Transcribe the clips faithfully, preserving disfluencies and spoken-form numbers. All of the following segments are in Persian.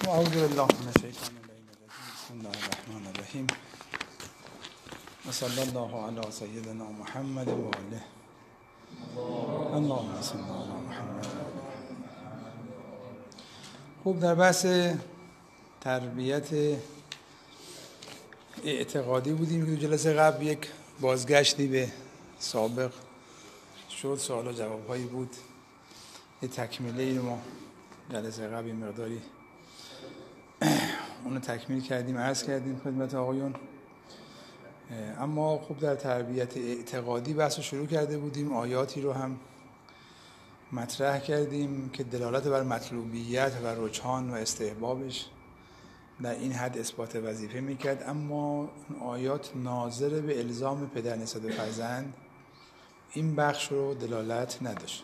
اعوذ بالله من الشیطان الرجیم. بسم الله الرحمن الرحیم. و صلی الله علی سیدنا محمد و آله. اللهم صل علی محمد. خوب، در بحث تربیت اعتقادی بودیم که جلسه قبل یک بازگشتی به سابق شد، سوال و جواب هایی بود، یه تکمیله ای رو ما جلسه قبل مقداری اونو تکمیل کردیم، عرض کردیم خدمت آقایون. اما خوب در تربیت اعتقادی بحث شروع کرده بودیم، آیاتی رو هم مطرح کردیم که دلالت بر مطلوبیت و رجحان و استحبابش در این حد اثبات وظیفه میکرد، اما اون آیات ناظر به الزام پدر نسبت به فرزند این بخش رو دلالت نداشت.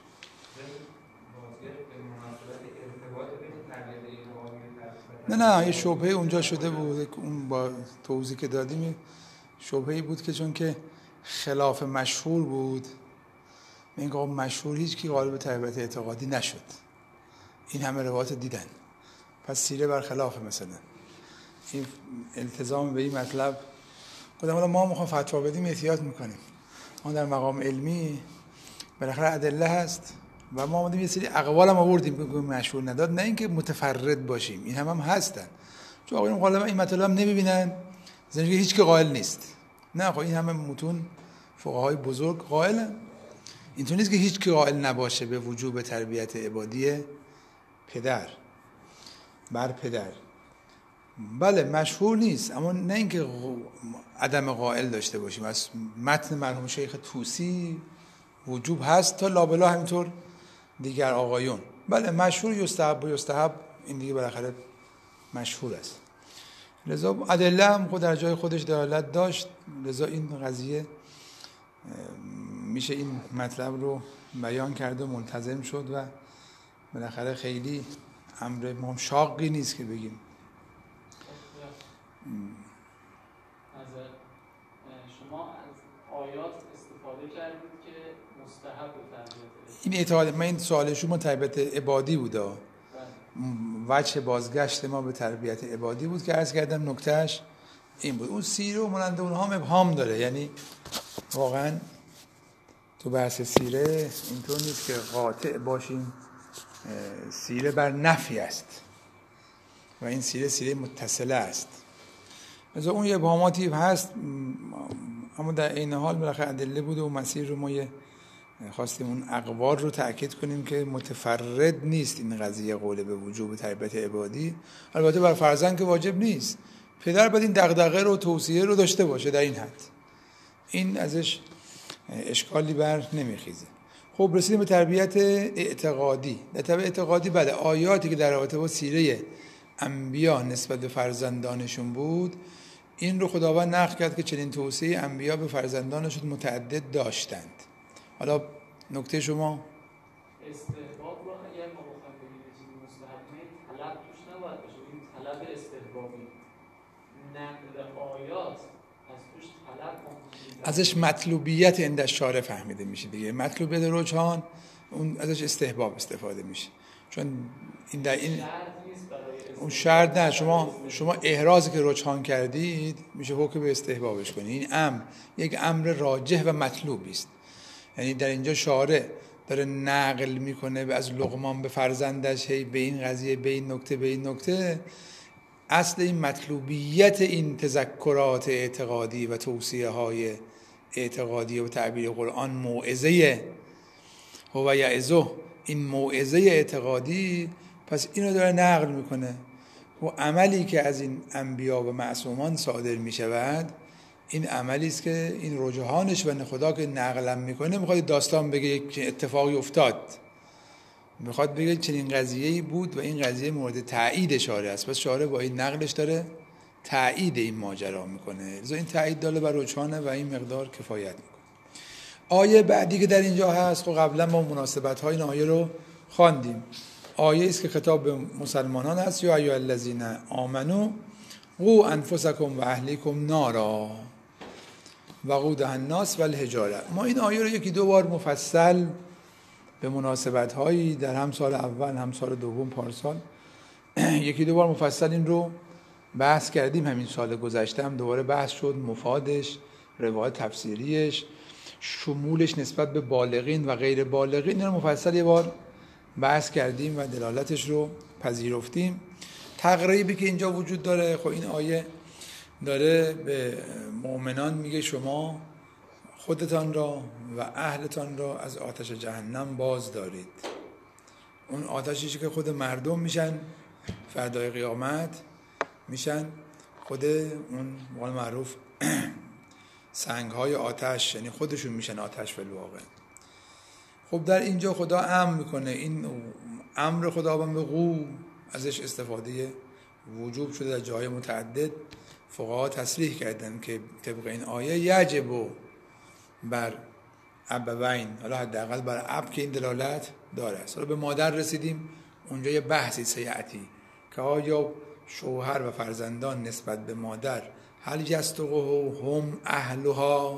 نه نه یه شبهه اونجا شده بود، اون با توضیح که دادیم شبهه‌ای بود که چون که خلاف مشهور بود، این که مشهور هیچ کی غالب تربیت اعتقادی نشد، این همه روایات دیدن، پس سیره برخلاف مثلا این التزام به این مطلب. خودم حالا ما میخوام فتوا بدیم احتیاط میکنیم، ما در مقام علمی بالاخره ادله هست و ما اومدیم یه سری اقوال هم آوردیم که مشهور نداد، نه اینکه متفرد باشیم، این هم هم هستن، چون آقایون غالبا این مطلب هم نمیبینن، زندگی هیچ که قائل نیست. نه خب این همه متون فقهای بزرگ قائلن، اینطور نیست که هیچ که قائل نباشه به وجوب تربیت عبادی پدر بر پدر. بله مشهور نیست، اما نه اینکه عدم قائل داشته باشیم. از متن مرحوم شیخ طوسی وجوب هست تا لابلا همینطور دیگر آقایون. بله مشهور یستحب و یستحب این دیگه بالاخره مشهور است، لذا ادله هم خود در جای خودش دلالت داشت، لذا این قضیه میشه این مطلب رو بیان کرد و ملتزم شد و بالاخره خیلی امر مهم شاقی نیست که بگیم. از شما از آیات استفاده کردید که مستحب تربیت این اعتقاد من این سوال شما تربیت عبادی بود، وجه بازگشت ما به تربیت عبادی بود که عرض کردم نکتهش این بود. اون سیره و مانند اونها هم ابهام داره، یعنی واقعا تو بحث سیره اینطور نیست که قاطع باشیم، سیره بر نفی است و این سیره سیره متصله است، مثلا اون یه ابهاماتی هست، اما در این حال بالاخره ادله بود و مسیر رو ما یه خواستیم اون اقوال رو تأکید کنیم که متفرد نیست این قضیه قول به وجوب تربیت عبادی. البته بر فرزند که واجب نیست، پدر باید این دغدغه رو توصیه رو داشته باشه در این حد، این ازش اشکالی بر نمیخیزه. خب رسیدیم به تربیت اعتقادی. در تربیت اعتقادی بعد آیاتی که در رابطه با سیره انبیا نسبت به فرزندانشون بود، این رو خداوند نقل کرد که چنین توصیه انبیا به فرزندانشون متعدد داشتند. حالا نکته شما استحباب رو اگر ما بخوایم بگیم چیزی مستحب نیست، طلب توش نباید باشه، این طلب استحبابی، نقل آیات از توش طلب ممکنه ازش مطلوبیت عند الشارع فهمیده میشه دیگه، مطلوبیت رجحان اون ازش استحباب استفاده میشه، چون این در این اون شرط نه، شما شما احرازی که رجحان کردید میشه حکم به استحبابش کنید. این امر یک امر راجح و مطلوبی است، یعنی در اینجا شارع داره نقل میکنه از لقمان به فرزندش، هی به این قضیه به این نکته به این نکته، اصل این مطلوبیت این تذکرات اعتقادی و توصیه های اعتقادی و تعبیر قرآن موعظه هو یعظه، این موعظه اعتقادی، پس اینو داره نقل میکنه و عملی که از این انبیا و معصومان صادر میشود این عملی است که این رجحانش و خدا که نقلم میکنه میخواد داستان بگه یک اتفاقی افتاد، میخواد بگه چنین قضیه‌ای بود و این قضیه مورد تایید شارع است، پس شارع با این نقلش داره تایید این ماجرا میکنه، لذا این تایید داله بر رجحانه و این مقدار کفایت میکنه. آیه بعدی که در اینجا هست و قبلا ما مناسبت‌های این آیه رو خواندیم، آیه است که خطاب به مسلمانان است، یا ایها الذین آمنو قوا انفسکم و اهلیکم نارا وقودها الناس والحجاره. ما این آیه رو یکی دو بار مفصل به مناسبت‌هایی در هم سال اول هم سال دوم پارسال یکی دو بار مفصل این رو بحث کردیم. همین سال گذشته هم دوباره بحث شد، مفادش، روایت تفسیریش، شمولش نسبت به بالغین و غیر بالغین، این رو مفصل یه بار بحث کردیم و دلالتش رو پذیرفتیم. تقریبی که اینجا وجود داره، خب این آیه داره به مؤمنان میگه شما خودتان را و اهلتان را از آتش جهنم باز دارید. اون آتشی که خود مردم میشن فردای قیامت، میشن خود اون مال معروف سنگ های آتش، یعنی خودشون میشن آتش بالواقع. خب در اینجا خدا امر میکنه، این امر خدا به قو ازش استفاده وجوب شده در جای متعدد. فقها تصریح کردن که طبق این آیه یجب بر ابوین، حالا حداقل بر اب که این دلالت داره است. حالا به مادر رسیدیم، اونجا یه بحثی سیعتی که آیا شوهر و فرزندان نسبت به مادر هل یستقه هم اهلها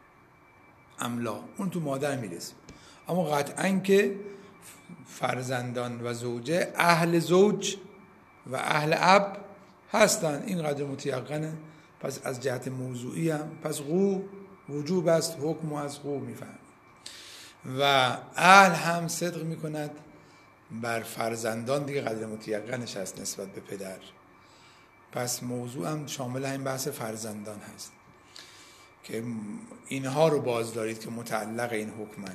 املا، اون تو مادر میرسیم. اما قطعاً که فرزندان و زوجه اهل زوج و اهل اب هستن، این قدر متیقنه. پس از جهت موضوعی هم پس قو وجوب است، حکم از قو میفهم و اهل هم صدق میکند بر فرزندان، دیگه قدر متیقنش هست نسبت به پدر. پس موضوع هم شامل همین بحث فرزندان هست که اینها رو باز دارید که متعلق این حکمن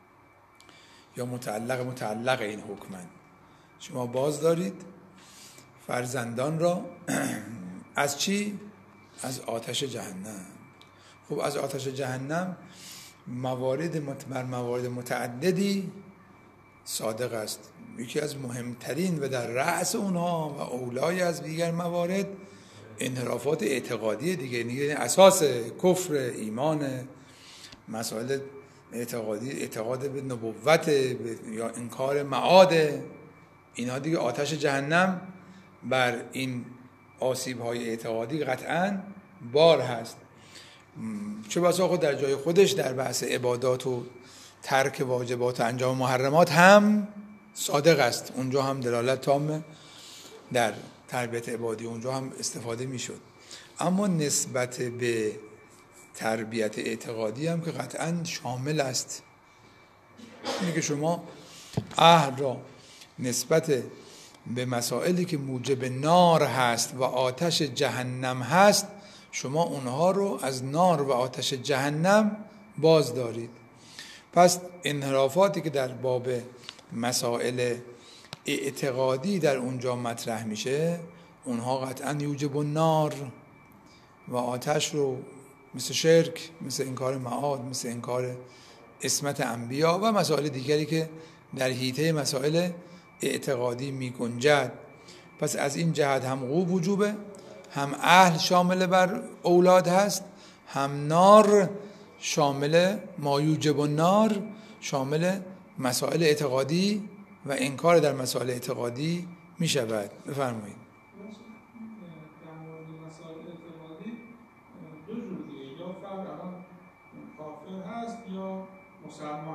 یا متعلق متعلق این حکمن. شما باز دارید فرزندان را از چی؟ از آتش جهنم. خب از آتش جهنم موارد بر موارد متعددی صادق است. یکی از مهمترین و در رأس اونها و اولای از دیگر موارد انحرافات اعتقادی دیگه، یعنی اساس کفر، ایمان، مسائل اعتقادی، اعتقاد به نبوت یا انکار معاد، اینها دیگه آتش جهنم بر این آسیب‌های اعتقادی قطعاً بار هست. چه بسا خود در جای خودش در بحث عبادات و ترک واجبات و انجام محرمات هم صادق است، اونجا هم دلالت تامه در تربیت عبادی، اونجا هم استفاده میشد. اما نسبت به تربیت اعتقادی هم که قطعاً شامل است، اینه که شما اهل را نسبت به مسائلی که موجب نار هست و آتش جهنم هست، شما اونها رو از نار و آتش جهنم باز دارید. پس انحرافاتی که در باب مسائل اعتقادی در اونجا مطرح میشه، اونها قطعا یوجب النار و آتش رو، مثل شرک، مثل انکار معاد، مثل انکار عصمت انبیا و مسائل دیگری که در حیطه مسائل اعتقادی می گنجد. پس از این جهت هم قو وجوبه، هم اهل شامل بر اولاد هست، هم نار شامل ما یوجب النار، شامل مسائل اعتقادی و انکار در مسائل اعتقادی می شود. بفرمایید. در مورد مسائل اعتقادی دو جور دیگه، یا فرد الان کافر هست یا مسلمان.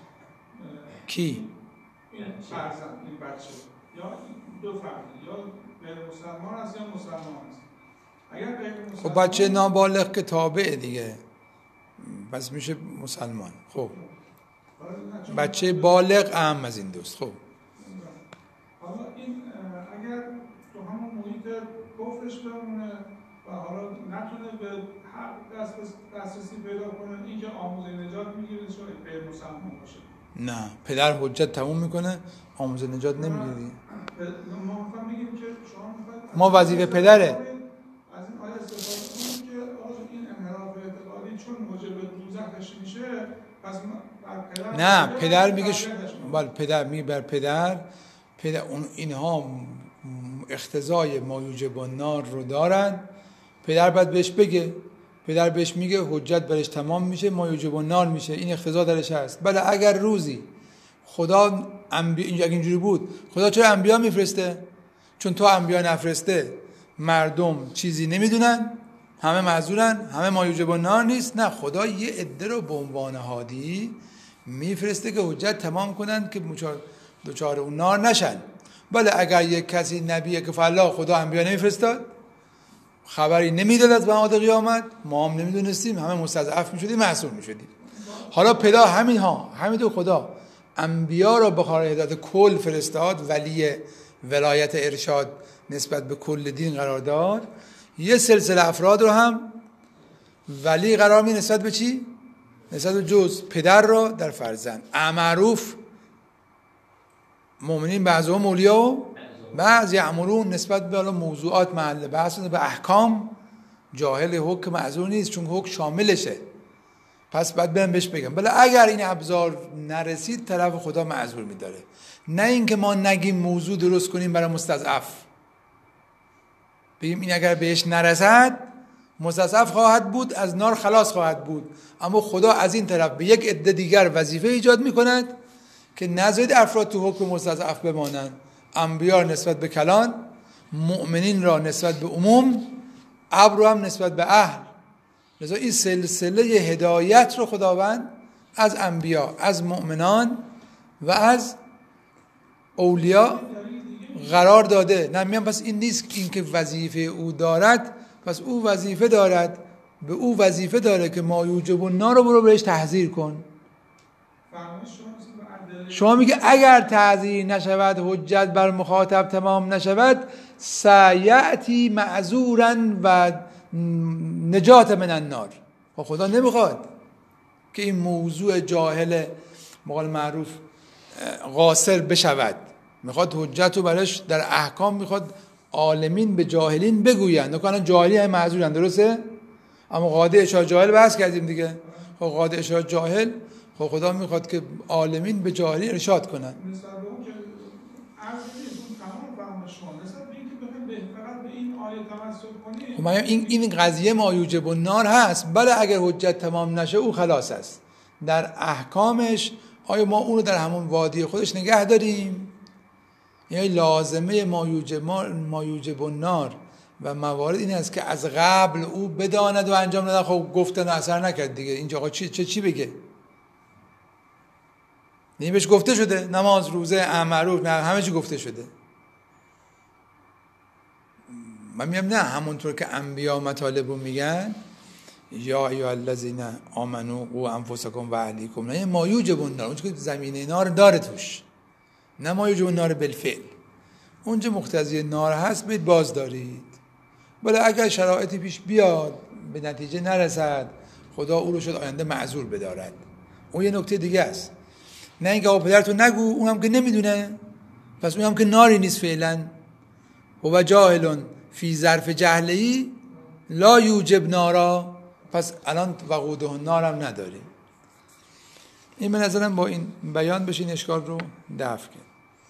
کی؟ این فرزند، این بچه، یا دو فرد، یا غیر مسلمان هست یا مسلمان هست. اگر غیر مسلمان، خب بچه نابالغ که تابع دیگه، پس میشه مسلمان. خب بچه بالغ اهم از این دوست. خب حالا این اگر تو همون محیط کفرش بمونه و حالا نتونه به حق دست دسترسی پیدا کنه، این که آموزه نجات میگیره چون غیر مسلمان باشه. نه، پدر حجت تموم میکنه، آموزه نجات نمیگیری. ما میخوام بگیم که شما ما وظیفه پدره از این آیه استفاده کنیم که آقا این انحراف اعتقادی چون موجب دوزخش میشه، پس بر پدر نه، پدر میگه ش... بله پدر میگه بر پدر پدر اون اینها اقتضای ما یوجب النار رو دارن، پدر باید بهش بگه، پدر بهش میگه حجت برش تمام میشه، ما یوجب النار میشه، این اقتضا درش هست. بله اگر روزی خدا انبیا اینجا اینجوری بود، خدا چرا انبیا میفرسته؟ چون تو انبیا نفرسته مردم چیزی نمیدونن، همه معذورن، همه ما یوجب النار نیست. نه، خدا یه عده رو به عنوان هادی میفرسته که حجت تمام کنن که دوچار اون نار نشن. بله اگر یک کسی نبیه که فالله خدا انبیا نمیفرستاد، خبری نمیداد از معاد قیامت، ما هم نمیدونستیم، همه مستضعف میشدیم، معصوم میشدیم. حالا پدا همین ها همین تو خدا انبیا را به خاطر هدایت کل فرستاد، ولی ولایت ارشاد نسبت به کل دین قرار داد، یه سلسله افراد رو هم ولی قرار می نسبت به چی؟ نسبت به جز پدر را در فرزند. معروف مؤمنین بعضهم اولیا و بعض یأمرون نسبت به موضوعات محل بحث به احکام جاهل حکم معذور نیست، چون حکم شاملشه. پس بعد برم بهش بگم بله اگر این ابزار نرسید طرف خدا معذور میداره، نه اینکه ما نگیم موضوع درست کنیم برای مستضعف، بگیم این اگر بهش نرسد مستضعف خواهد بود، از نار خلاص خواهد بود، اما خدا از این طرف به یک عده دیگر وظیفه ایجاد میکند که نذارید افراد تو حکم مستضعف بمانند، انبیا نسبت به کلان، مؤمنین را نسبت به عموم، ابر رو هم نسبت به اهل. لذا این سلسله هدایت رو خداوند از انبیا، از مؤمنان و از اولیا قرار داده. نه میگم پس این نیست این که وظیفه او دارد، پس او وظیفه دارد، به او وظیفه داره که ما یوجب النار رو برو بهش تحذیر کن. شما میگه اگر تعذیر نشود، حجت بر مخاطب تمام نشود، سیأتی معذورا و نجات من النار. و خدا نمیخواد که این موضوع جاهل مقال معروف قاصر بشود، میخواد حجت رو براش در احکام میخواد عالمین به جاهلین بگویند. نکنه جاهلی های معذورن، درسته؟ اما قاعده اشاره جاهل بحث کردیم دیگه. خب قاعده اشاره جاهل، خب خدا میخواد که عالمین به جاهلی ارشاد کنن. نسبت به اون که عرض نیست تمام فهم شما نسبت به این که بخواید به فقط به این آیه تمسک کنید. خب این این قضیه ما یوجب النار هست. بله اگر حجت تمام نشه او خلاص است. در احکامش آیا ما اون رو در همون وادی خودش نگه داریم؟ یعنی لازمه ما یوجب ما یوجب النار و موارد این است که از قبل او بداند و انجام نده. خب گفتن اثر نکرد دیگه، اینجا آقا چی چه چی بگه؟ نه بهش گفته شده نماز، روزه، امر معروف، نه همه چی گفته شده. من میگم نه، همونطور که انبیا مطالب رو میگن یا ایها الذین آمنوا قوا انفسکم و اهلیکم، نه ما یوجب النار، اون که زمینه نار داره توش، نه ما یوجب النار بالفعل. اونجا مقتضی نار هست بید باز دارید. ولی اگر شرایطی پیش بیاد به نتیجه نرسد، خدا او رو شد آینده معذور بدارد. اون یه نکته دیگه است. نه اینکه آقا پدرتو نگو، اونم که نمیدونه، پس اونم که ناری نیست فعلا. و جاهلون فی ظرف جهلی لا یوجب نارا، پس الان وقوده نارم نداریم. این به نظرم با این بیان بشین اشکال رو دفع کرد.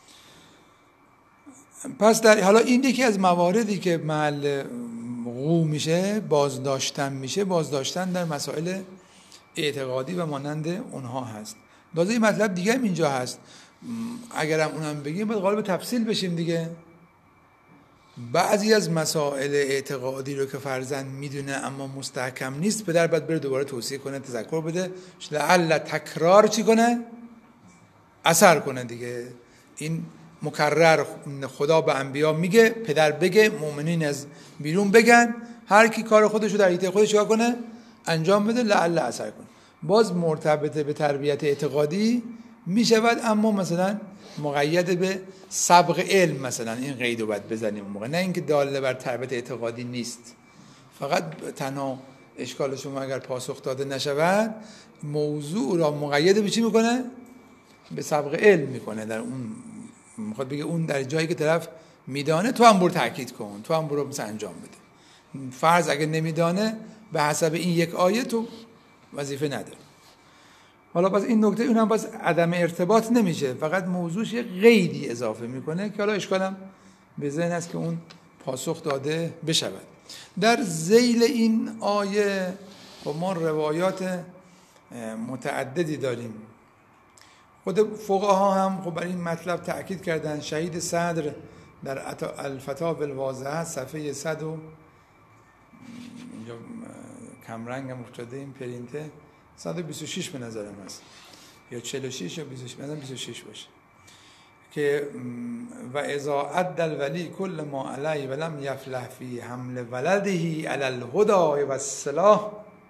پس در حالا این یکی از مواردی که محل وقوع میشه، بازداشتن میشه، بازداشتن در مسائل اعتقادی و مانند اونها هست. لازم این مطلب دیگه هم اینجا هست، اگرم اونم بگیم باید غالب تفصیل بشیم دیگه. بعضی از مسائل اعتقادی رو که فرزند میدونه اما مستحکم نیست، پدر باید بره دوباره توصیه کنه، تذکر بده، لعل تکرار چی کنه؟ اثر کنه دیگه. این مکرر خدا به انبیا میگه، پدر بگه، مؤمنین از بیرون بگن، هر کی کار خودشو در حیطه خودش چیکار کنه؟ انجام بده، لعل اثر کنه. باز مرتبط به تربیت اعتقادی میشود، اما مثلا مقید به سبق علم، مثلا این قید رو باید بزنیم اون موقع، نه اینکه داله بر تربیت اعتقادی نیست. فقط تنها اشکال شما اگر پاسخ داده نشود، موضوع را مقید به چی میکنه؟ به سبق علم میکنه. در اون میخواد بگه اون در جایی که طرف میدانه تو هم برو تاکید کن، تو هم برو مثلا انجام بده. فرض اگر نمیدانه به حسب این یک آیه تو وظیفه نداره. حالا پس این نکته اون هم پس عدم ارتباط نمیشه، فقط موضوعش یه قیدی اضافه میکنه که حالا اشکالم به ذهن است که اون پاسخ داده بشود. در ذیل این آیه خب ما روایات متعددی داریم. خود فقها هم خب بر این مطلب تأکید کردن. شهید صدر در الفتاوی الواضحه صفحه صد و اینجا کمرنگ هم افتاده این پرینته، صد و بیست و شش به نظرم هست، یا چهل و شش یا بیست و شش، مثلا بیست و شش باشه. که و اذا ادى الولی کل ما علی ولم یفلح فی حمل ولده علی الهدى و الصلاح،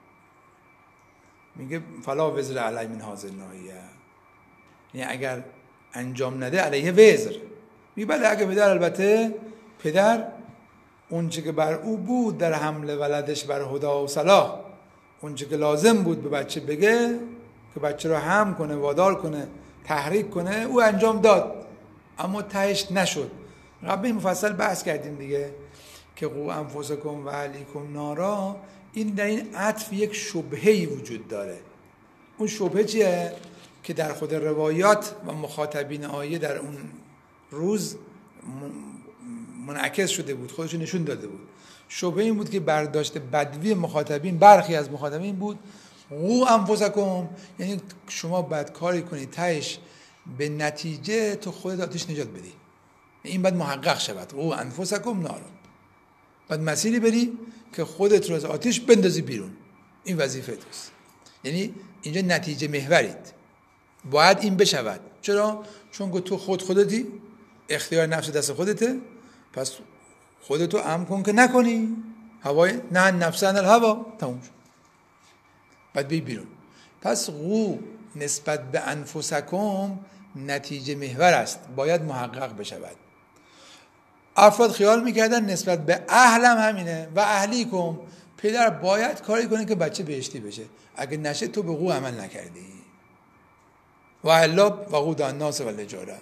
میگه فلا وزر علی من هذه الناحیه، یعنی اگر انجام نده علیه وزر. میگه بله اگه پدر، البته پدر اون چه که بر او بود در حمل ولدش بر هدى و صلاح، اون چه که لازم بود به بچه بگه که بچه رو حمل کنه، وادار کنه، تحریک کنه، او انجام داد، اما تهش نشد. قبل مفصل بحث کردیم دیگه که قو انفسکم و اهلیکم نارا، این در این عطف یک شبهه‌ای وجود داره. اون شبهه چیه؟ که در خود روایات و مخاطبین آیه در اون روز منعکس شده بود، خودشو نشون داده بود. شبهه این بود که برداشت بدوی مخاطبین، برخی از مخاطبین بود قو انفسکم، یعنی شما باید کاری کنی تهش به نتیجه تو خودت آتش نجات بدی، این باید محقق شود. قو انفسکم نارا، باید مسیری بری که خودت رو از آتش بندازی بیرون، این وظیفه توست. یعنی اینجا نتیجه محورید، باید این بشود. چرا؟ چون که تو خود خودتی، اختیار نفس دست خودته، پس خودتو امر کن که نکنی، هوای نه نفسن الهوا، تموم شد، باید بی بیرون. پس قو نسبت به انفسکم نتیجه محور است، باید محقق بشود. افراد خیال میکردن نسبت به اهلم همینه، و اهلیکم، پدر باید کاری کنه که بچه بهشتی بشه، اگه نشه تو به قو عمل نکردی. و الا وقود الناس و الحجاره.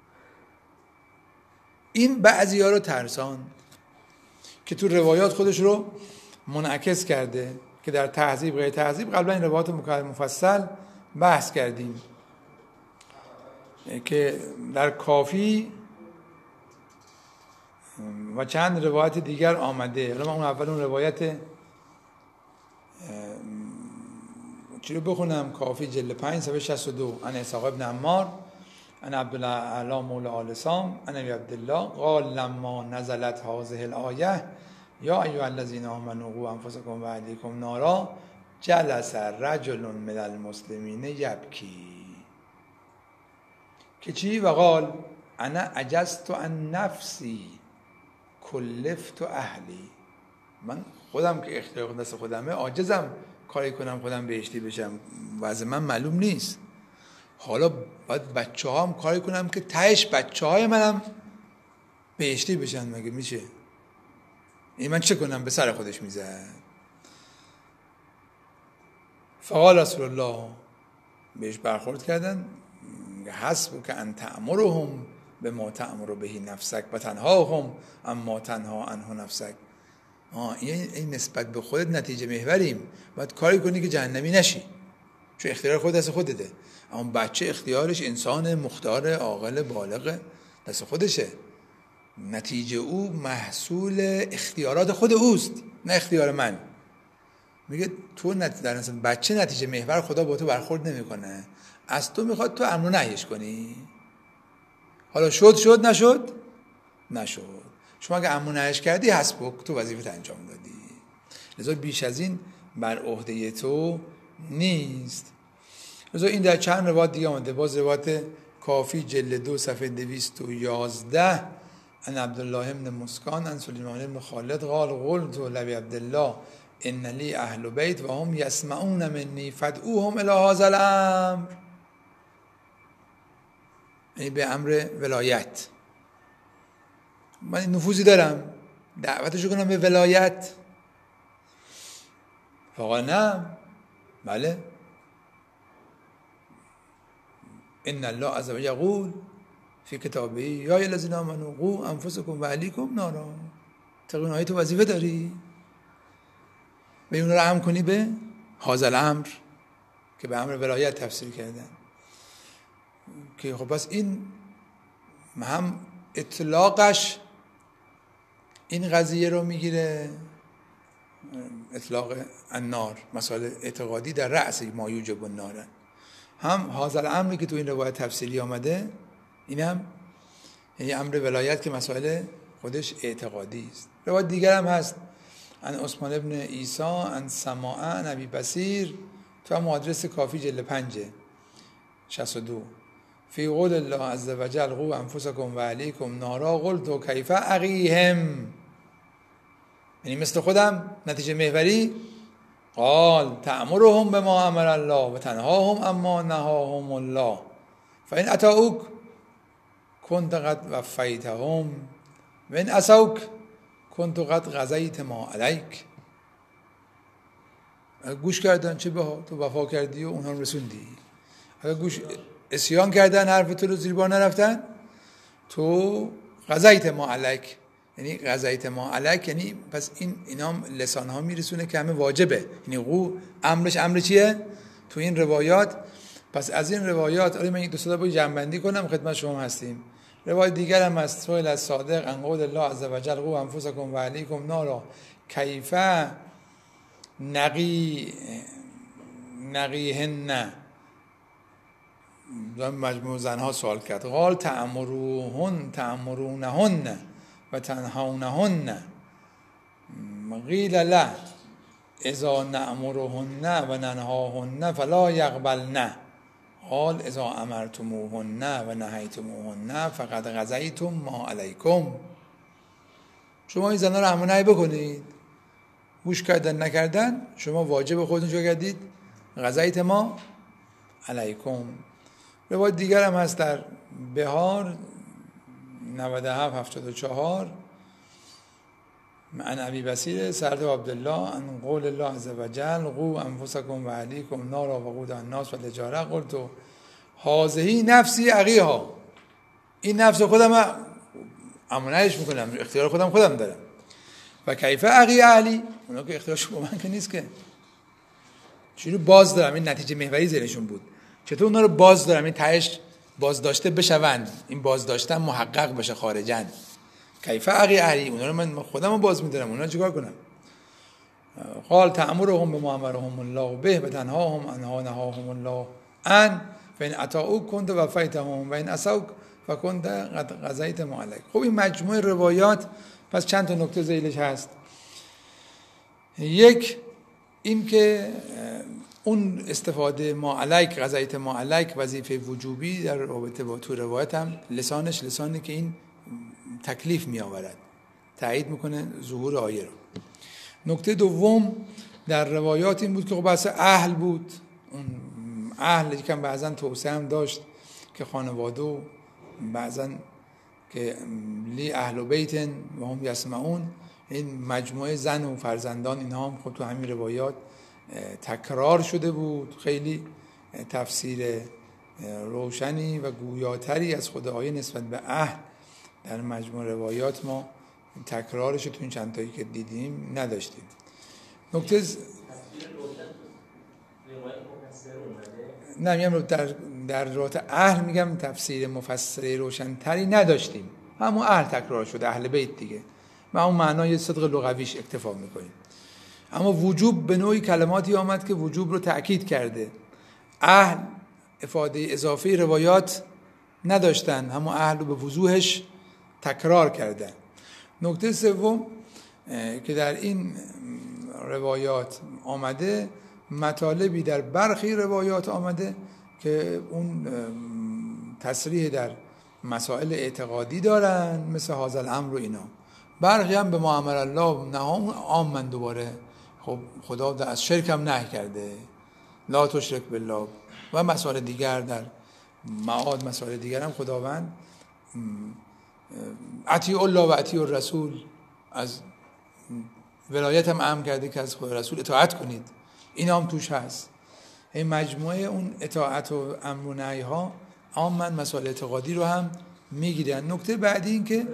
این بعضی ها رو ترسان که تو روایات خودش رو منعکس کرده، که در تهذیب غیر تهذیب قبلا این روایات مفصل بحث کردیم که در کافی و چند روایت دیگر آمده. حالا من اون اول اون روایت چی رو بخونم؟ کافی جلد پنج صفحه شصت و دو، ان اسحاق ابن عمار ان عبدالله اعلی مولا آل سام ان ابی عبدالله قال لما نزلت هذه الآیه یا ایها الذین آمنوا قوا انفسکم و اهلیکم نارا جلس رجل من المسلمین یبکی، که چی؟ و قال انا عجزت عن نفسی کلفت اهلی، من خودم که اختیار دست خودمه عاجزم کاری کنم خودم بهشتی بشم، وضع من معلوم نیست، حالا باید بچه ها هم کاری کنم که تهش بچه های منم بهشتی بشن، مگه میشه؟ این من چه کنم؟ به سر خودش میزد. فقال رسول الله، بهش برخورد کردن، حسب که ان تأمرهم به ما تأمر بهی نفسک و تنهاهم اما تنها عنه نفسک. آه این نسبت به خودت نتیجه محوریم، باید کاری کنی که جهنمی نشی، چون اختیار خود دست خودته. اما بچه اختیارش، انسان مختار عاقل بالغ، دست خودشه، نتیجه او محصول اختیارات خود اوست، نه اختیار من. میگه تو نت... در اصل بچه نتیجه محور خدا با تو برخورد نمیکنه، از تو میخواد تو امر و نهیش کنی. حالا شد شد، نشد نشد، شما اگه امر و نهیش کردی حسبک، تو وظیفت انجام دادی، لذا بیش از این بر عهده تو نیست. لذا این در چند روایت دیگه آمده، باز روایت کافی جلد دو صفحه دویست و یازده ان عبدالله ابن مسکان ان سلیمان ابن خالد قال قلت لابی عبدالله ان لی اهل بیت و هم یسمعون منی فدعوهم الی هذا الامر، یعنی به امر ولایت. من نفوذی دارم، دعوتشو کنم به ولایت. فقال نه، بله، ان الله عز وجل یقول فی کتابه یا ایها الذین آمنوا قوا انفسکم و اهلیکم نارا. تقریبا آیه تو وظیفه داری به اون رو هم کنی به هذا الامر که به امر ولایت تفسیر کردن، که خب پس این هم اطلاقش این قضیه رو میگیره، اطلاق النار، مسائل اعتقادی در رأس ما یوجب النار، هم هذا الامری که تو این روایت تفصیلی آمده، این هم یعنی امر ولایت که مسائل خودش اعتقادی است. روایت دیگر هم هست ان عثمان ابن عیسی ان سماع ان ابی بصیر، تو هم آدرس کافی جلد پنج شصت و دو. فی قول الله عز وجل قوا انفسکم و علیکم نارا قلت کیف اقیهم، یعنی مثل خودم نتیجه محوری. قال تأمرهم بما امر الله و تنهاهم اما نهاهم الله فإن اتاؤک کنت قد وفیتهم و ان عصوک کنت قد قضیت ما علیک. گوش کردن چه بها، تو وفا کردی و اونها رو رسوندی. اگر گوش عصیان کردن، حرف تو رو زیر بار نرفتن، تو قضیت ما علیک، یعنی قضیت ما علیک، یعنی پس این اینا لسان ها میرسونه که همه واجبه. یعنی قو امرش امر چیه تو این روایات. پس از این روایات آره من یک دو سه تا با جمع کنم خدمت شما هستیم. روایت دیگر هم از سهیل از صادق ان قول الله عز وجل قوا انفسکم و علیکم نارا کیف نقی نقیهن. مجموع زنها سوال کرد. قال تأمروهن تأمرونهن و تنهونهن. قیل له اذا نأمرهن و ننهاهن فلا یقبلن. قال اذا امرتموهن و نهیتموهن فقد قضیتم ما علیکم. شما این زنها رو امر نهی بکنید، گوش کردن نکردن شما واجب خودتون چه کردید؟ قضیت ما علیکم. روایت دیگر هم هست در بهار نود و هفت هفتاد و چهار عن ابی بصیر سعد و عبدالله عن قول الله عز وجل قوا انفسکم و علیکم نارا وقودها الناس والحجاره قلت هذه نفسی اقیها. این نفس خودم امانش میکنم، اختیار خودم خودم دارم. و کیف اقی اهلی، اونا که اختیارش با من که نیست که. چجوری باز دارم؟ این نتیجه محوری ذهنشون بود. چطور اونا رو باز دارم؟ این تهش باز داشته بشوند، این باز داشتن محقق بشه خارجن. کیف اقی اهلی، اونا رو من خودم رو باز میدارم، اونا چیکار کنم؟ قال تأمرهم بما امرهم الله به و تنهاهم عنها نهاهم الله عن فإن اطاعوک کنت وفیتهم و ان عصوک فکنت قد قضیت ما علیک. خب این مجموعه روایات پس چند تا نکته ذیلش هست. یک این که اون استفاده ما علیک قضیت ما علیک وظیفه وجوبی در رابطه با تو روایت هم لسانش لسانی که این تکلیف می آورد، تایید میکنه ظهور آیه رو. نکته دوم در روایات این بود که خب بحث اهل بود. اون اهل یکم بعضن توسعه هم داشت که خانواده و بعضن که لی اهل و بیتن و هم یسمعون، این مجموعه زن و فرزندان اینها هم خب تو همین روایات تکرار شده بود. خیلی تفسیر روشنی و گویاتری از خود آیه نسبت به اهل در مجموع روایات ما تکرارش تو این چند تایی که دیدیم نداشتیم. نکته ز... نه میگم در در روایت اهل میگم تفسیر مفسر روشنتری نداشتیم، همون اهل تکرار شده، اهل بیت دیگه، ما اون معنای صدق لغویش اکتفا میکنیم. اما وجوب به نوعی کلماتی آمد که وجوب رو تأکید کرده. اهل افاده اضافه روایات نداشتن، همون اهل رو به وضوحش تکرار کردن. نکته سوم که در این روایات آمده، مطالبی در برخی روایات آمده که اون تصریح در مسائل اعتقادی دارن مثل هذا الامر و اینا. برخی هم به ما امر الله نهام عامن، دوباره خب خدا از شرک هم نهی کرده، لا تشرک بالله، و مسائل دیگر در معاد مسائل دیگر هم خداوند اطیع الله و اطیع الرسول، از ولایت هم امر کرده که از خدا رسول اطاعت کنید، این هم توش هست. این مجموعه اون اطاعت و امر و نهی ها عامن مسائل اعتقادی رو هم میگیرن. نکته بعدی این که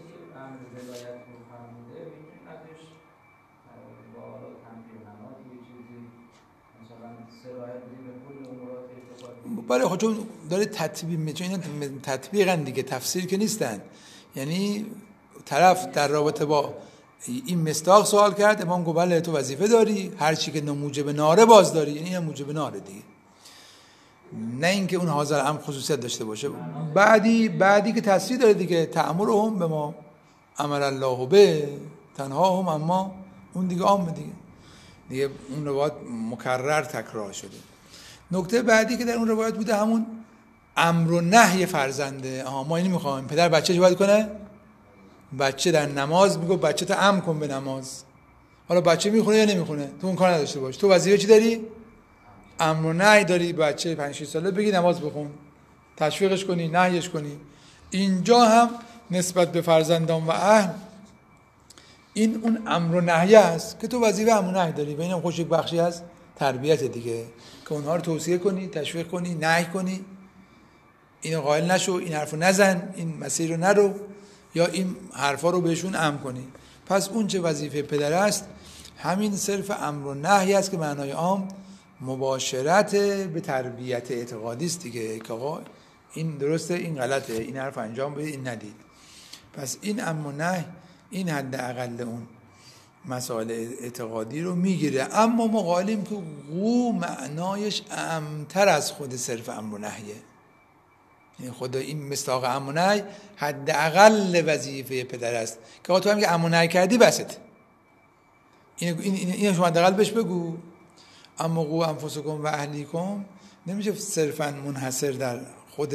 برای خود چون داره تطبیق میشه، اینا تطبیقن دیگه، تفسیر که نیستن. یعنی طرف در رابطه با این مصداق سوال کرد، امام گفت بله تو وظیفه داری، هر چی که موجب ناره باز داری، یعنی این موجب ناره دیگه، نه اینکه اون حاضر هم خصوصیت داشته باشه. بعدی بعدی که تفسیر داره دیگه، تأمرهم به ما امر الله به تنهاهم اما، اون دیگه عام دیگه دیگه اون روایت مکرر تکرار شده. نکته بعدی که در اون روایت بوده همون امر و نهی فرزنده. آها ما اینو میخوایم. پدر بچه چه باید کنه؟ بچه در نماز میگه بچه تو امر کن به نماز. حالا بچه میخونه یا نمیخونه تو اون کار نداشته باش. تو وظیفه چی داری؟ امر و نهی داری. بچه پنج شش ساله بگی نماز بخون، تشویقش کنی، نهیش کنی. اینجا هم نسبت به فرزندان و اهل این اون امر و نهی است که تو وظیفه امر و نهی داری و اینم خوش یک بخشی از تربیت دیگه که اونها رو توصیه کنی، تشویق کنی، نهی کنی. اینو قائل نشو، این حرفو نزن، این مسیر رو نرو، یا این حرفا رو بهشون امر کنی. پس اون چه وظیفه پدر است همین صرف امر و نهی است که معنای عام مباشرت به تربیت اعتقادی است دیگه که آقا این درسته، این غلطه، این حرف انجام بدید، این ندید. پس این امر و نهی این حد اقل اون مسائل اعتقادی رو میگیره. اما ما قائلیم که قو معنایش اعمتر از خود صرف امر و نهیه. یعنی خود این مصداق امر و نهی حد اقل وظیفه پدر است که آقا تو هم که امر و نهی کردی بست. این این این شما حداقل بهش بگو. اما قو انفسکم و اهلیکم نمیشه صرفا منحصر در خود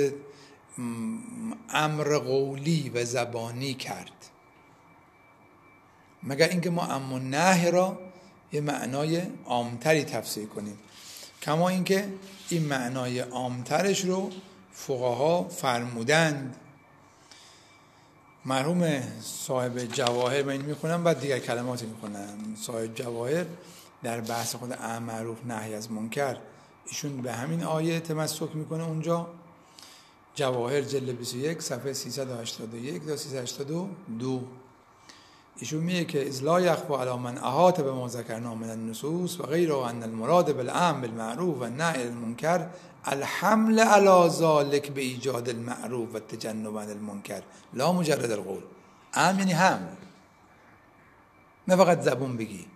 امر قولی و زبانی کرد، مگر اینکه ما امر و نهی را یه معنای عامتری تفسیر کنیم، کما اینکه این معنای عامترش رو فقها فرمودند. مرحوم صاحب جواهر، من این میخونم بعد دیگر کلماتی میخونم، صاحب جواهر در بحث خود امر معروف نهی از منکر ایشون به همین آیه تمسک میکنه. اونجا جواهر جلد بیست و یک صفحه سیصد و هشتاد و یک تا سیصد و هشتاد و دو ایشون میگه که اذ لا یخفی علی من احاط بما ذکرنا من النصوص و غیر ان المراد بالامر بالمعروف و النهی عن المنکر الحمل علی ذلک بایجاد المعروف و التجنب عن المنکر لا مجرد القول. امر یعنی حمل، نه فقط زبون بگی.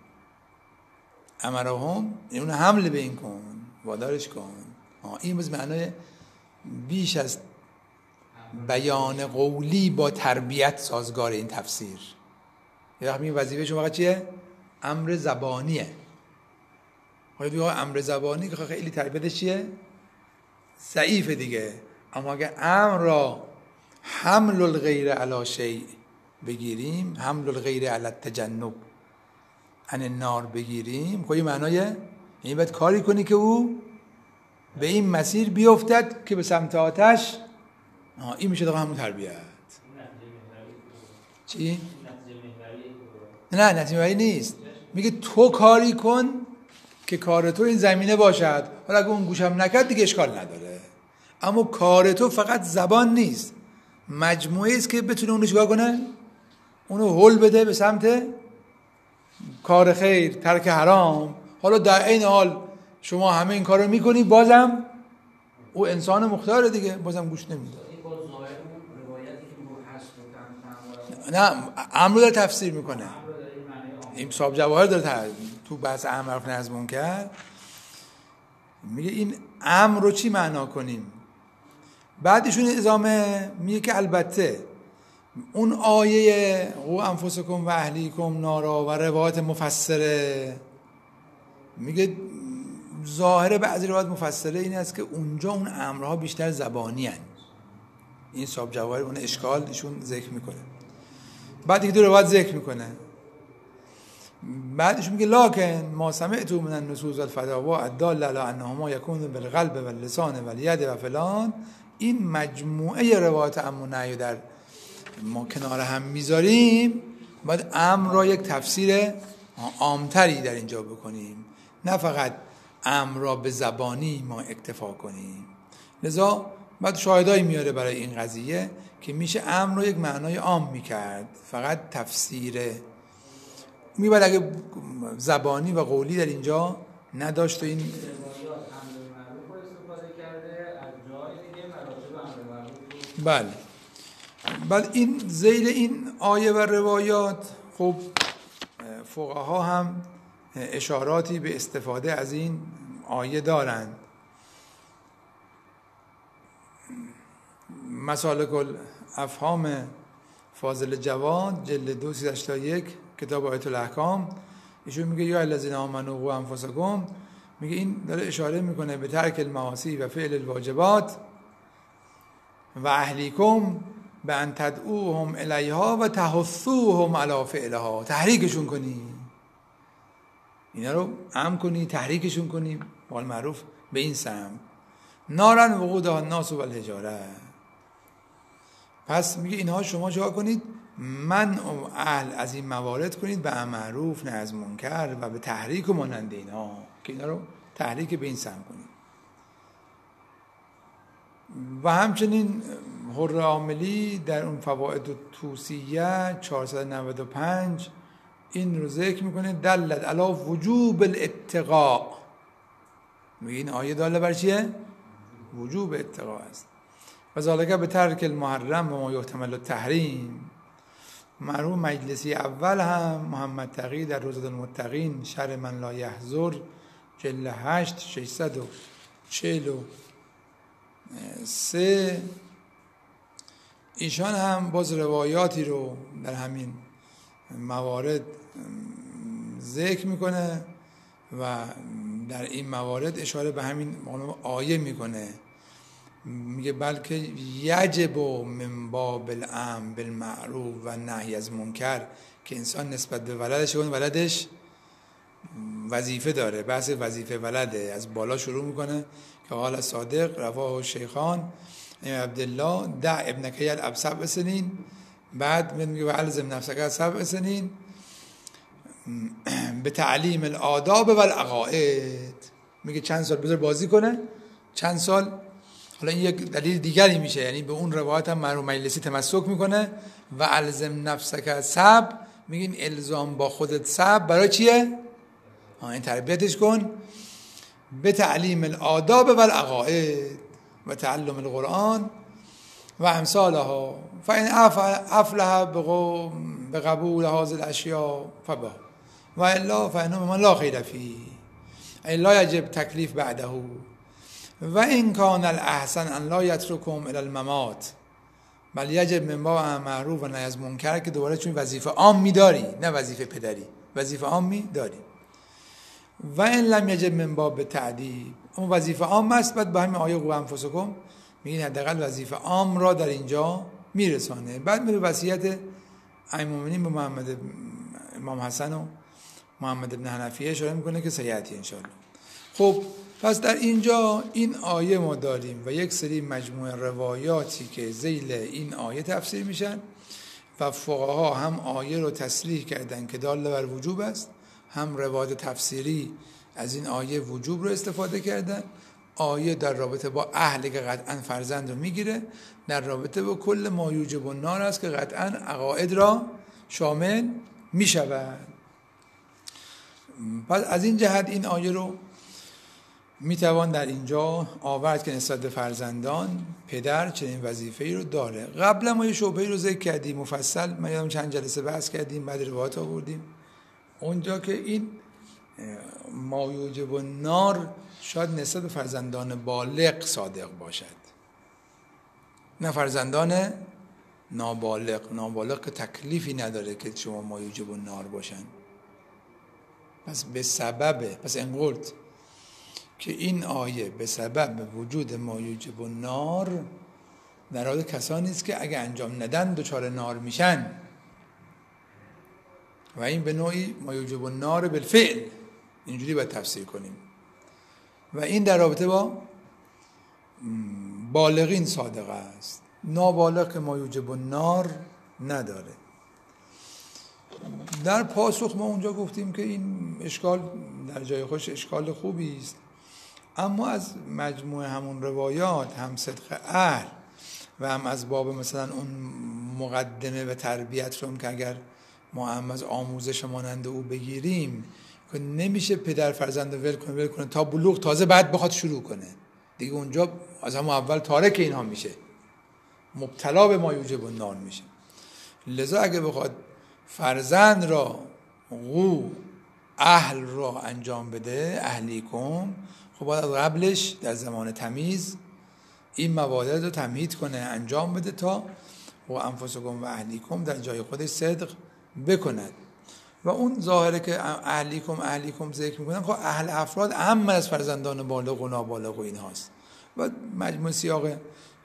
امرهم یعنی اون حمل به این کن، وادارش کن. این بز معنای بیش از بیان قولی با تربیت سازگار این تفسیر. یه وقت میگه وظیفه شما فقط چیه؟ امر زبانیه. حالا دیگه امر زبانی که خیلی تربیتش چیه؟ ضعیفه دیگه. اما اگر امر را حمل الغیر علی شیء بگیریم، حمل الغیر علی التجنب عن النار بگیریم، خب این معنای یعنی باید کاری کنی که او به این مسیر بیفتد که به سمت آتش. این میشه دقیقا همون تربیت. چی؟ نه نتیجه محوری نیست. میگه تو کاری کن که کار تو این زمینه باشد. حالا اگه اون گوشم نکرد دیگه اشکال نداره. اما کار تو فقط زبان نیست، مجموعه است که بتونه اونو چیکار کنه؟ اونو هل بده به سمت کار خیر، ترک حرام. حالا در این حال شما همه این کارو میکنی، بازم او انسان مختار دیگه، بازم گوش نمیده. نه امر رو داره تفسیر میکنه. این صاحب جواهر داره تو بحث امر معروف نهی از منکر میگه این امر رو چی معنا کنیم. بعدشون ادامه میگه که البته اون آیه قو انفسکم و اهلیکم نارا و روایت مفسره، میگه ظاهر بعضی روایت مفسره این است که اونجا اون امرها بیشتر زبانی هن. این صاحب جواهر اون اشکال ایشون ذکر میکنه. بعد دیگه دو روایت ذکر میکنه. بعدش میگه لکن ما سمعت من النصوص الفتاوا الداله علی انهما یکون بالقلب واللسان والید و فلان. این مجموعه روایات امر و نهی در ما کنار هم میذاریم، باید امر را یک تفسیر عامتری در اینجا بکنیم، نه فقط امر را به زبانی ما اکتفا کنیم. لذا بعد شاهدایی میاره برای این قضیه که میشه امر رو یک معنای عام میکرد، فقط تفسیر میباید اگه زبانی و قولی در اینجا نداشت. و این بله. بعد این ذیل این آیه و روایات خب فقها هم اشاراتی به استفاده از این آیه دارند. مسالک الافهام فاضل جواد جلد دو سیصد و هشتاد و یک کتاب آیت الاحکام ایشون میگه یا الذین آمنوا قوا انفسکم، میگه این داره اشاره میکنه به ترک المعاصی و فعل الواجبات و اهلیکم به ان تدعوهم الیها و تحثوهم علی فعلها، تحریکشون کنی، اینا رو امر کنی، تحریکشون کنی قول معروف به این سمت. نارن وقودها الناس والحجاره. پس میگه اینها شما چیکار کنید؟ من اهل از این موارد کنید به امر معروف نهی از منکر و به تحریک و مانند اینها، که اینا رو تحریک به این سمت کنید. و همچنین حر عاملی در اون فواید توصیه چهارصد و نود و پنج این رو ذکر میکنه، دلت علی وجوب الاتقاء. میگه این آیه داله بر چیه؟ وجوب اتقاء است. و ذالک به ترک المحرم و ما یحتمل التحریم. مرحوم مجلسی اول هم محمد تقی در روضة المتقین شرح من لا یحضر جلد هشت ششصد و چهل و سه ایشان هم باز روایاتی رو در همین موارد ذکر میکنه و در این موارد اشاره به همین آیه میکنه. میگه بلکه یجب من باب الامر بالمعروف و نهی از منکر، که انسان نسبت به ولدش کنه، ولدش وظیفه داره، بحث وظیفه ولده از بالا شروع میکنه که قال صادق رواه شیخان عبدالله دع ابنک یلعب سبع سنین، بعد میگه و الزم نفسک سبع سنین به تعلیم الآداب و العقائد. میگه چند سال بذار بازی کنه، چند سال. حالا این یک دلیل دیگری میشه، یعنی به اون روایت هم مرحوم مجلسی تمسک میکنه و الزم نفسک سبع، میگین الزام با خودت سبع برای چیه؟ این تربیتش کن به تعلیم الآداب و العقائد و تعلم القرآن و امثالها فإن افلح به قبول هذه الاشیاء فبه و الا فإنه ممن لا خیر فیه ای لا یجب تکلیف بعده و این کان الاحسن ان لا یترکهم الی الممات بل یجب من باب معروف و نهی از منکر، که دوباره چون وظیفه عامی داری نه وظیفه پدری، وظیفه عامی داری. و این لم یجب من باب تعدیب، اون وظیفه عام است. بعد به همین آیه قوا انفسکم میگین حداقل وظیفه عام را در اینجا میرسانه. بعد میره وصیت ائمه‌المؤمنین به محمد امام حسن و محمد ابن حنفیه اشاره میکنه که سیاتی ان شاء الله. خب پس در اینجا این آیه ما داریم و یک سری مجموعه روایاتی که ذیل این آیه تفسیر میشن و فقها هم آیه رو تصریح کردن که داله بر وجوب است، هم روایت تفسیری از این آیه وجوب رو استفاده کردن. آیه در رابطه با اهلی که قطعا فرزند رو میگیره، در رابطه با کل ما یوجب النار است که قطعا عقاید را شامل میشود. پس از این جهت این آیه رو میتوان در اینجا آورد که نسبت به فرزندان پدر چنین وظیفه‌ای رو داره. قبلا ما یه شبهه‌ای رو ذکر کردیم مفصل، ما یادم چند جلسه بحث کردیم، بعد روایات آوردیم اونجا که این ما یوجب النار شاید نسبت به فرزندان بالغ صادق باشد، نه فرزندان نابالغ. نابالغ که تکلیفی نداره که شما ما یوجب النار باشن. پس به سبب پس انقلت که این آیه به سبب وجود ما یوجب النار در حال کسانی است که اگه انجام ندن دچار نار میشن و این به نوعی ما یوجب النار بالفعل، اینجوری باید تفسیر کنیم. و این در رابطه با بالغین صادق است، نابالغ که ما یوجب النار نداره. در پاسخ ما اونجا گفتیم که این اشکال در جای خودش اشکال خوبی است، اما از مجموعه همون روایات هم صدق اهل و هم از باب مثلا اون مقدمه و تربیت رو که اگر ما هم از آموزش مانند او بگیریم که نمیشه پدر فرزند ول کنه ول کنه تا بلوغ تازه بعد بخواد شروع کنه دیگه، اونجا از همون اول تارک اینها میشه، مبتلا به ما یوجب النار میشه. لذا اگه بخواد فرزند را قو اهل را انجام بده، اهلیکم، خب باید از قبلش در زمان تمیز این موارد رو تمهید کنه، انجام بده تا و انفسکم و اهلیکم در جای خودش صدق بکند. و اون ظاهره که اهلیکم اهلیکم ذکر میکنن، خب اهل افراد اهم از فرزندان بالغ و نابالغ و این هاست. و مجموع سیاق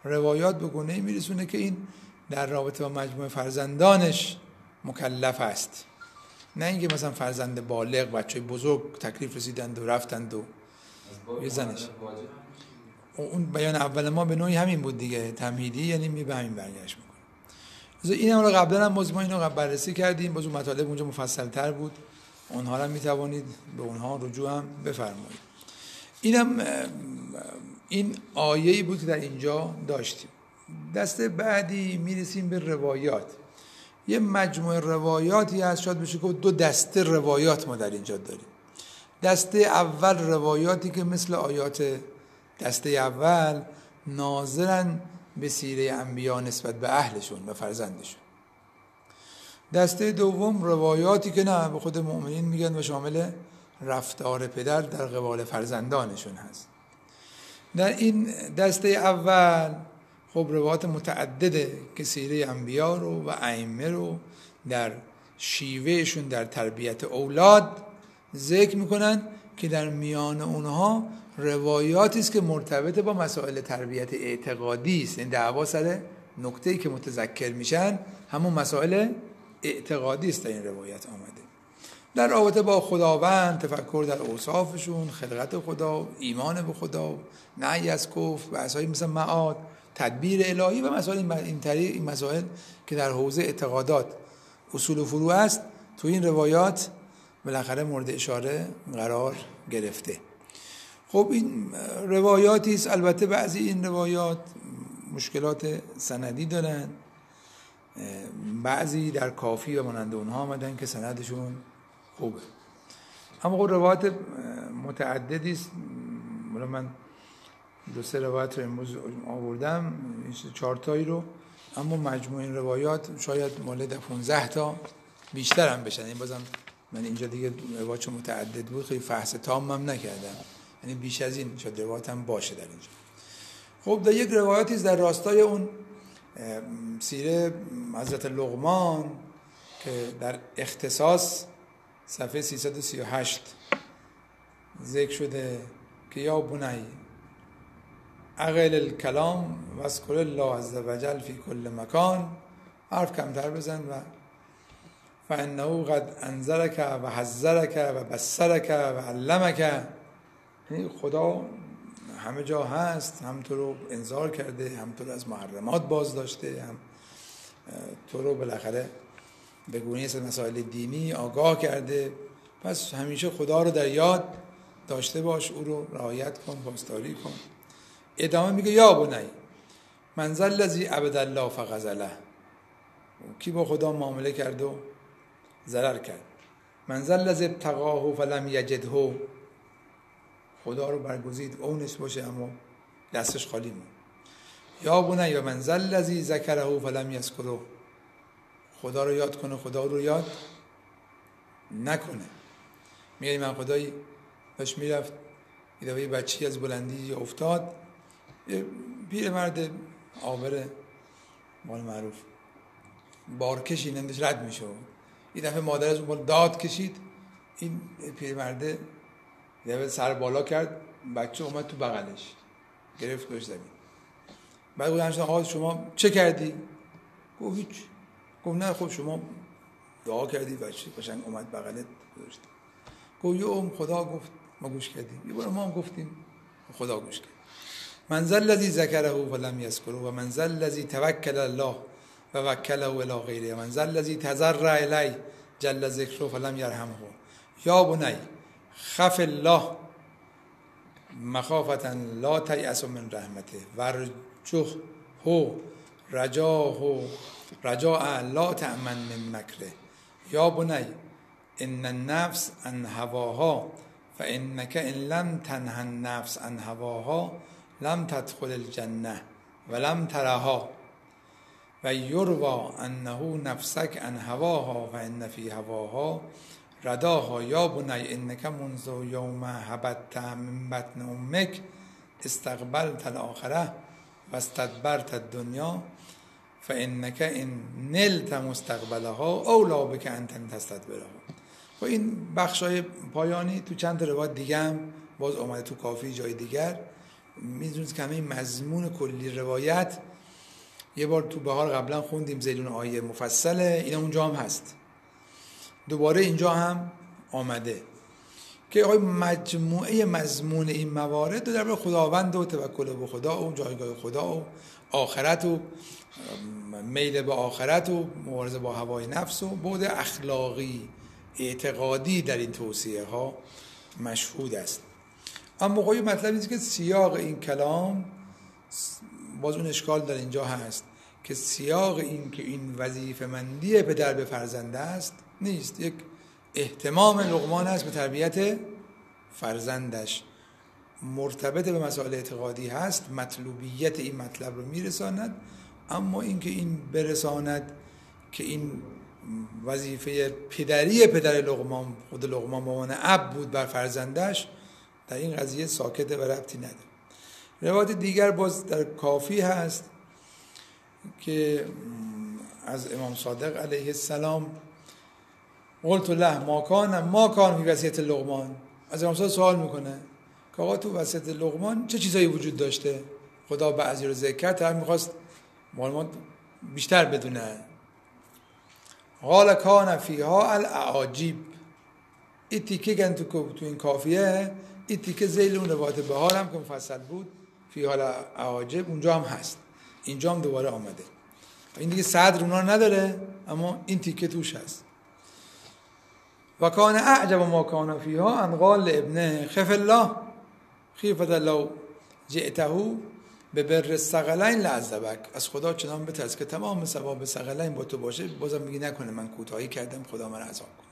روایات به گونه‌ای میرسونه که این در رابطه با مجموعه فرزندانش مکلف است، نه اینکه مثلا فرزند بالغ، بچه بزرگ تکلیف رسیدند و رفتند و یه زنش. اون بیان اول ما به نوعی همین بود دیگه، تمهیدی، یعنی می به همین برگشت میکنه. این رو قبلا هم باز ما اینو بررسی کردیم، باز اون مطالب اونجا مفصل تر بود، اونها رو میتوانید به اونها رجوع هم بفرمایید. اینم این آیه‌ای بود که در اینجا داشتیم. دسته بعدی میرسیم به روایات. یه مجموعه روایاتی هست، شاید بشه که دو دسته روایات ما در اینجا داریم. دسته اول روایاتی که مثل آیات دسته اول ناظرن به سیره انبیا نسبت به اهلشون و فرزندشون. دسته دوم روایاتی که نه، به خود مؤمنین میگن و شامل رفتار پدر در قبال فرزندانشون هست. در این دسته اول خب روایات متعدده که سیره انبیا رو و ائمه رو در شیوهشون در تربیت اولاد ذکر میکنن که در میان اونها روایاتی است که مرتبط با مسائل تربیت اعتقادی است. این دعوا سر نکته‌ای که متذکر میشن همون مسائل اعتقادی است. این روایت آمده در رابطه با خداوند، تفکر در اوصافشون، خلقت خدا، ایمان به خدا، نهی از کفر، بحث‌های مثل معاد، تدبیر الهی و مسائل این طریق، این مسائل که در حوزه اعتقادات اصول و فروع است، تو این روایات بالاخره مورد اشاره قرار گرفته. خب این روایاتی است، البته بعضی این روایات مشکلات سندی دارن، بعضی در کافی و مانند اونها آمدن که سندشون خوبه، اما خب روایات متعددی است. من دو سه روایت رو امروز آوردم، چهار تایی رو، اما مجموع این روایات شاید مالد پانزده تا بیشتر هم بشن. این بازم من اینجا دیگه روایت متعدد بود، خیلی فحص تام هم نکردم، یعنی بیش از این شاید روایت هم باشه در اینجا. خب در یک روایتی در راستای اون سیره حضرت لقمان که در اختصاص صفحه سیصد و سی و هشت ذکر شده که یا بنی اقل الکلام و اذکر الله عز وجل فی کل مکان، حرف کمتر بزن و فانه قد انذرک و حذرک و بصرک و علمک. یعنی خدا همه جا هست، هم تو رو انذار کرده، هم تو رو از محرمات باز داشته، هم تو رو بالاخره به گونه‌ای از مسائل دینی آگاه کرده. پس همیشه خدا رو در یاد داشته باش، او رو رعایت کن، پاسداری کن. ادامه میگه یا بنی من ذا الذی عبد الله فغزله، کی با خدا معامله کرد و ضرر کرد. من ذا الذی ابتغاه فلم یجده، خدا رو برگزید اونش باشه اما دستش خالی مون. یا بنی و من ذا الذی ذکره فلم یذکره، خدا رو یاد کنه خدا رو یاد نکنه. میگه من خدایی باش میرفت یه دفعه بچی از بلندی افتاد، یه پیرمرد آبر مال معروف بارکشی نندش رد میشه، یه دفعه مادر از اون داد کشید، این پیرمرد یه دفعه سر بالا کرد، بچه اومد تو بغلش گرفت گوش زمین. بعد گفتم آقا شما چه کردی؟ گفت هیچ. گفت نه خب شما دعا کردی بچه قشنگ اومد بغلت گذاشت. گفت یه ام خدا گفت ما گوش کردیم، یه بار ما هم گفتیم خدا گوش کرد. من ذا الذی ذکره فلم یذکره و من ذا الذی توکل الله و وکله الی غیره، من ذا الذی تضرع الی جل ذکره فلم یرحمه. یا بنی خف الله مخافة لا تیأس من رحمته ورجه رجاه رجاء لا تأمن من مکره. یا بنی ان النفس عن هواها فانک ان لم تنه النفس عن هواها لم تدخل الجنه ولم ترها و یروى انه نفسک عن هواها فان فی هواها رداها. یا بنی انک منذ یوم هبطت من بطن امک استقبلت الاخره و استدبرت الدنیا فانک ان نلت مستقبلها اولی بک ان تستدبرها. و این بخشای پایانی تو چند تا روایت دیگه هم باز اومده، تو کافی جای دیگر میدونید که همه مضمون کلی روایت یه بار تو بهار قبلا خوندیم زیدون آیه مفصله، این اونجا هم هست، دوباره اینجا هم آمده که آقای مجموعه مضمون این موارد در درباره خداوند و توکل به خدا و جایگاه خدا و آخرت و میل به آخرت و مبارزه با هوای نفس و بعد اخلاقی اعتقادی در این توصیه ها مشهود است. اما موقعی مطلب اینه که سیاق این کلام باز اون اشکال در اینجا هست که سیاق این که این وظیفه مندی پدر به فرزند است نیست، یک اهتمام لقمان است به تربیت فرزندش، مرتبط به مسائل اعتقادی هست، مطلوبیت این مطلب رو میرساند، اما اینکه این برساند که این وظیفه پدری پدر لقمان خود لقمان به عنوان اب بود بر فرزندش، در این قضیه ساکته و ربطی نداره. روایت دیگر باز در کافی هست که از امام صادق علیه السلام قلت له ما کان ما کان فی وصیت لقمان، از امام صادق سوال میکنه که آقا تو وصیت لقمان چه چیزایی وجود داشته؟ خدا بعضی رو ذکر کرد، طرف میخواست معلومات بیشتر بدونه. قال کان فیها الاعاجیب، این تیکه که تو این کافیه، این تیکه ذیل اون روایت بهار هم که مفصل بود فیها الاعاجیب اونجا هم هست، اینجا هم دوباره آمده. این دیگه صدر اونا رو نداره اما این تیکه توش هست. و کان اعجب ما کان فیها ان قال ابنه خف الله خیفت الله جئته به بر الثقلین لعذبک، از خدا چنان بترس که تمام ثواب ثقلین با تو باشه، بازم میگی نکنه من کوتاهی کردم خدا من عذاب کنه.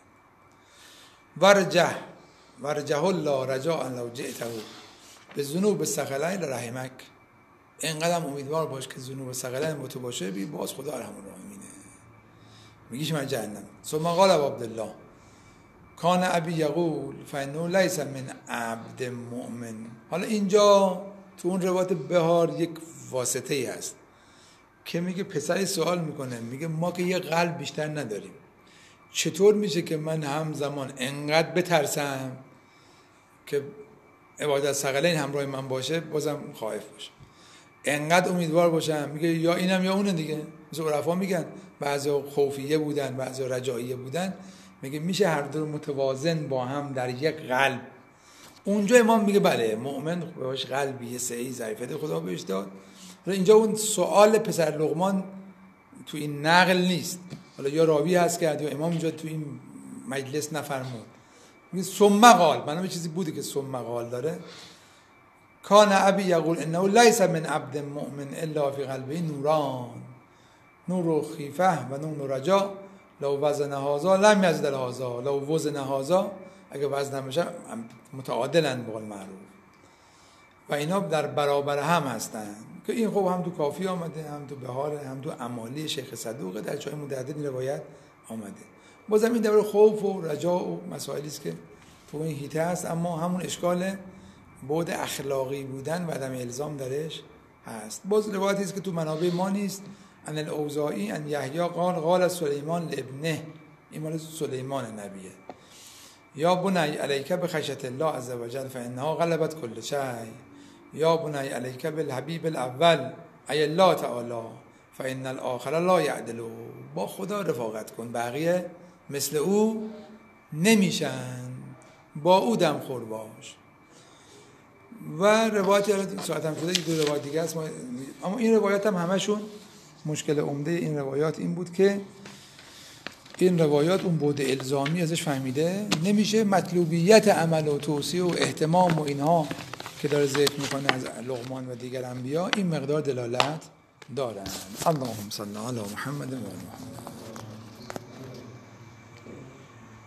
ورجه ورجه الله رجاء لو جئته به ذنوب الثقلین لرحمک، اینقدر امیدوار باش که ذنوب ثقلین با تو باشه، بی باز خدا ارحم الراحمینه، میگیش من جهنم. ثم قال عبدالله کان ابی یقول فانه لیس من عبد مؤمن. حالا اینجا تو اون روایت بهار یک واسطه ای هست که میگه پسری سوال میکنه، میگه ما که یه قلب بیشتر نداریم، چطور میشه که من همزمان انقدر بترسم که عبادت ثقلین همراه من باشه بازم خائف باشه، انقدر امیدوار باشم، میگه یا اینم یا اونه دیگه. مثل عرفا میگن بعضیا خوفیه بودن بعضیا رجاییه بودن، میگه میشه هر دو متوازن با هم در یک قلب. اونجا امام میگه بله مؤمن بهش قلبی سعی ضعیفه خدا بهش داد. حالا اینجا اون سوال پسر لقمان تو این نقل نیست، حالا یا راوی هست کرد یا امام اینجا تو این مجلس نفرمود. میگه ثم قال، منم چیزی بوده که ثم قال داره، کان ابی یقول انه لیس من عبد مؤمن الا فی قلبه نوران نور و خیفه و نور رجا لو وزن هذا لم یزد هذا لو وزن هذا، اگه وزن بشه متعادلن به قول معروف و اینا در برابر هم هستن. که این خب هم تو کافی آمده، هم تو بهار، هم تو امالی شیخ صدوق، در جای متعدد این روایت آمده. بازم این در خوف و رجا و مسائلی است که تو این هیته هست، اما همون اشکال بعد اخلاقی بودن و عدم الزام درش هست. باز روایتی است که تو منابع ما نیست، ان الاوزاعی ان یحیی قال قال سلیمان لابنه، این مال سلیمان نبیه، یا بنی علیک بخشیت الله عز وجل فانها غلبت کل شیء، یا بنی علیک بالحبیب الاول ای الله تعالی فان الاخر لا یعدل، با خدا رفاقت کن بقیه مثل او نمیشن، با او دم خور باش. و روایت ساعت هم شده دو روایت دیگه است، اما این روایت هم همشون مشکل عمده این روایات این بود که این روایات اون بعد الزامی ازش فهمیده نمیشه، مطلوبیت عمل و توصیه و اهتمام و اینها که داره ذکر میکنه از لقمان و دیگر انبیا این مقدار دلالت دارن. اللهم صل علی محمد و آل محمد.